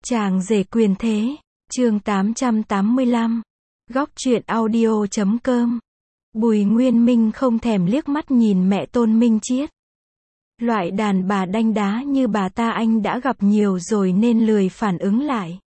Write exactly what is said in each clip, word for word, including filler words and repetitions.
Chàng rể quyền thế, chương tám trăm tám mươi lăm, góc truyện audio chấm com. Bùi Nguyên Minh không thèm liếc mắt nhìn mẹ Tôn Minh Chiết. Loại đàn bà đanh đá như bà ta anh đã gặp nhiều rồi nên lười phản ứng lại.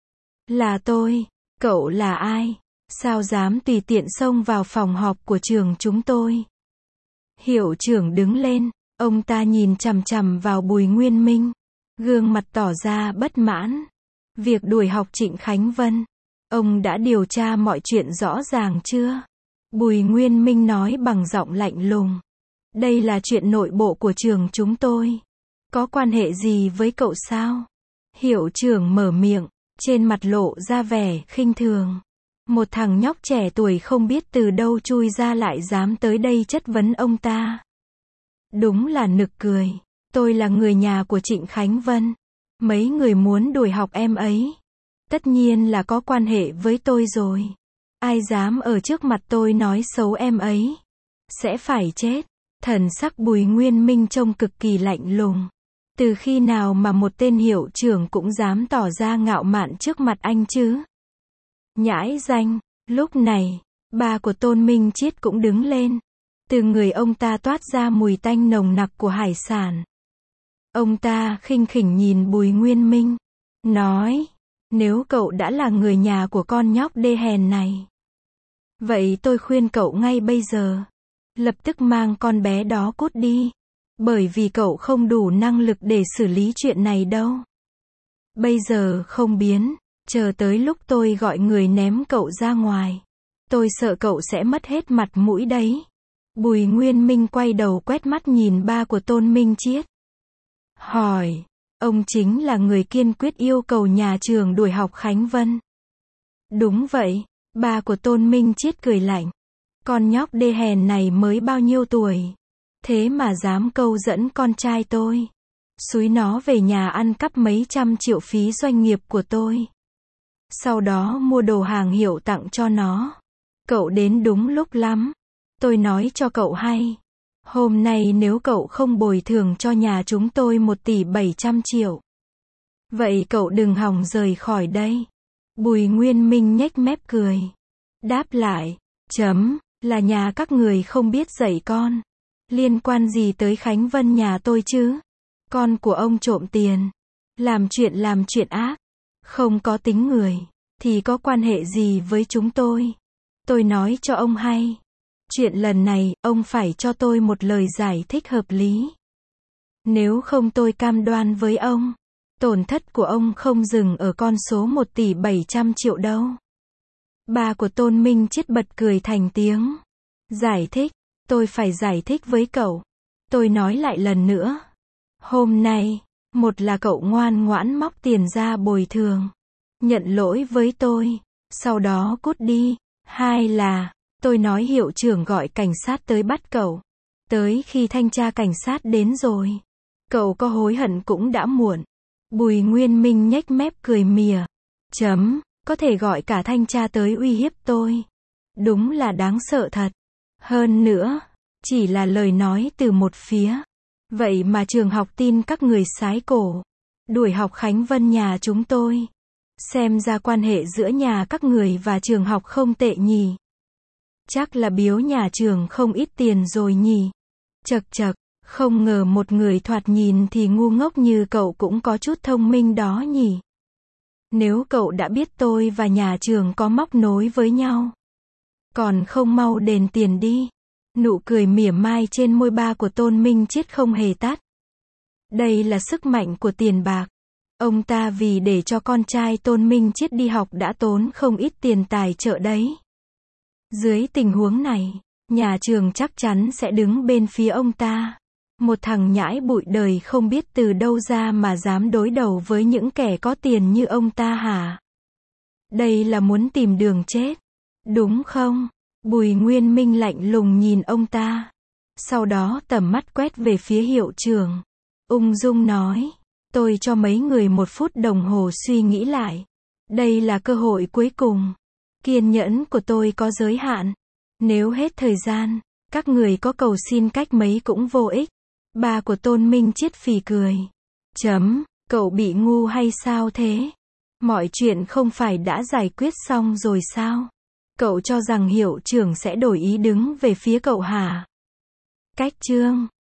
Là tôi, cậu là ai? Sao dám tùy tiện xông vào phòng họp của trường chúng tôi? Hiệu trưởng đứng lên, ông ta nhìn chằm chằm vào Bùi Nguyên Minh, gương mặt tỏ ra bất mãn. Việc đuổi học Trịnh Khánh Vân, ông đã điều tra mọi chuyện rõ ràng chưa? Bùi Nguyên Minh nói bằng giọng lạnh lùng. Đây là chuyện nội bộ của trường chúng tôi. Có quan hệ gì với cậu sao? Hiệu trưởng mở miệng, trên mặt lộ ra vẻ khinh thường. Một thằng nhóc trẻ tuổi không biết từ đâu chui ra lại dám tới đây chất vấn ông ta. Đúng là nực cười. Tôi là người nhà của Trịnh Khánh Vân. Mấy người muốn đuổi học em ấy. Tất nhiên là có quan hệ với tôi rồi. Ai dám ở trước mặt tôi nói xấu em ấy, sẽ phải chết. Thần sắc Bùi Nguyên Minh trông cực kỳ lạnh lùng. Từ khi nào mà một tên hiệu trưởng cũng dám tỏ ra ngạo mạn trước mặt anh chứ? Nhãi danh. Lúc này, ba của Tôn Minh Chiết cũng đứng lên. Từ người ông ta toát ra mùi tanh nồng nặc của hải sản. Ông ta khinh khỉnh nhìn Bùi Nguyên Minh, nói, nếu cậu đã là người nhà của con nhóc đê hèn này, vậy tôi khuyên cậu ngay bây giờ, lập tức mang con bé đó cút đi, bởi vì cậu không đủ năng lực để xử lý chuyện này đâu. Bây giờ không biến, chờ tới lúc tôi gọi người ném cậu ra ngoài, tôi sợ cậu sẽ mất hết mặt mũi đấy. Bùi Nguyên Minh quay đầu quét mắt nhìn ba của Tôn Minh Chiết. Hỏi, ông chính là người kiên quyết yêu cầu nhà trường đuổi học Khánh Vân? Đúng vậy, ba của Tôn Minh Chiết cười lạnh. Con nhóc đê hèn này mới bao nhiêu tuổi? Thế mà dám câu dẫn con trai tôi. Xúi nó về nhà ăn cắp mấy trăm triệu phí doanh nghiệp của tôi. Sau đó mua đồ hàng hiệu tặng cho nó. Cậu đến đúng lúc lắm. Tôi nói cho cậu hay. Hôm nay nếu cậu không bồi thường cho nhà chúng tôi một tỷ bảy trăm triệu, vậy cậu đừng hòng rời khỏi đây. Bùi Nguyên Minh nhếch mép cười. Đáp lại, chấm, là nhà các người không biết dạy con. Liên quan gì tới Khánh Vân nhà tôi chứ? Con của ông trộm tiền, làm chuyện làm chuyện ác, không có tính người, thì có quan hệ gì với chúng tôi? Tôi nói cho ông hay. Chuyện lần này, ông phải cho tôi một lời giải thích hợp lý. Nếu không tôi cam đoan với ông, tổn thất của ông không dừng ở con số một tỷ bảy trăm triệu đâu. Ba của Tôn Minh Chiết bật cười thành tiếng. Giải thích, tôi phải giải thích với cậu. Tôi nói lại lần nữa. Hôm nay, một là cậu ngoan ngoãn móc tiền ra bồi thường, nhận lỗi với tôi, sau đó cút đi. Hai là, tôi nói hiệu trưởng gọi cảnh sát tới bắt cậu. Tới khi thanh tra cảnh sát đến rồi, cậu có hối hận cũng đã muộn. Bùi Nguyên Minh nhếch mép cười mỉa. Chấm, có thể gọi cả thanh tra tới uy hiếp tôi. Đúng là đáng sợ thật. Hơn nữa, chỉ là lời nói từ một phía. Vậy mà trường học tin các người sái cổ, đuổi học Khánh Vân nhà chúng tôi. Xem ra quan hệ giữa nhà các người và trường học không tệ nhỉ. Chắc là biếu nhà trường không ít tiền rồi nhỉ. Chật chật, không ngờ một người thoạt nhìn thì ngu ngốc như cậu cũng có chút thông minh đó nhỉ. Nếu cậu đã biết tôi và nhà trường có móc nối với nhau, còn không mau đền tiền đi. Nụ cười mỉa mai trên môi ba của Tôn Minh Chiết không hề tắt. Đây là sức mạnh của tiền bạc. Ông ta vì để cho con trai Tôn Minh Chiết đi học đã tốn không ít tiền tài trợ đấy. Dưới tình huống này, nhà trường chắc chắn sẽ đứng bên phía ông ta. Một thằng nhãi bụi đời không biết từ đâu ra mà dám đối đầu với những kẻ có tiền như ông ta hả? Đây là muốn tìm đường chết, đúng không? Bùi Nguyên Minh lạnh lùng nhìn ông ta. Sau đó tầm mắt quét về phía hiệu trưởng. Ung dung nói, tôi cho mấy người một phút đồng hồ suy nghĩ lại. Đây là cơ hội cuối cùng. Kiên nhẫn của tôi có giới hạn. Nếu hết thời gian, các người có cầu xin cách mấy cũng vô ích. Ba của Tôn Minh Chiết phì cười. Chấm, cậu bị ngu hay sao thế? Mọi chuyện không phải đã giải quyết xong rồi sao? Cậu cho rằng hiệu trưởng sẽ đổi ý đứng về phía cậu hả? Cách chương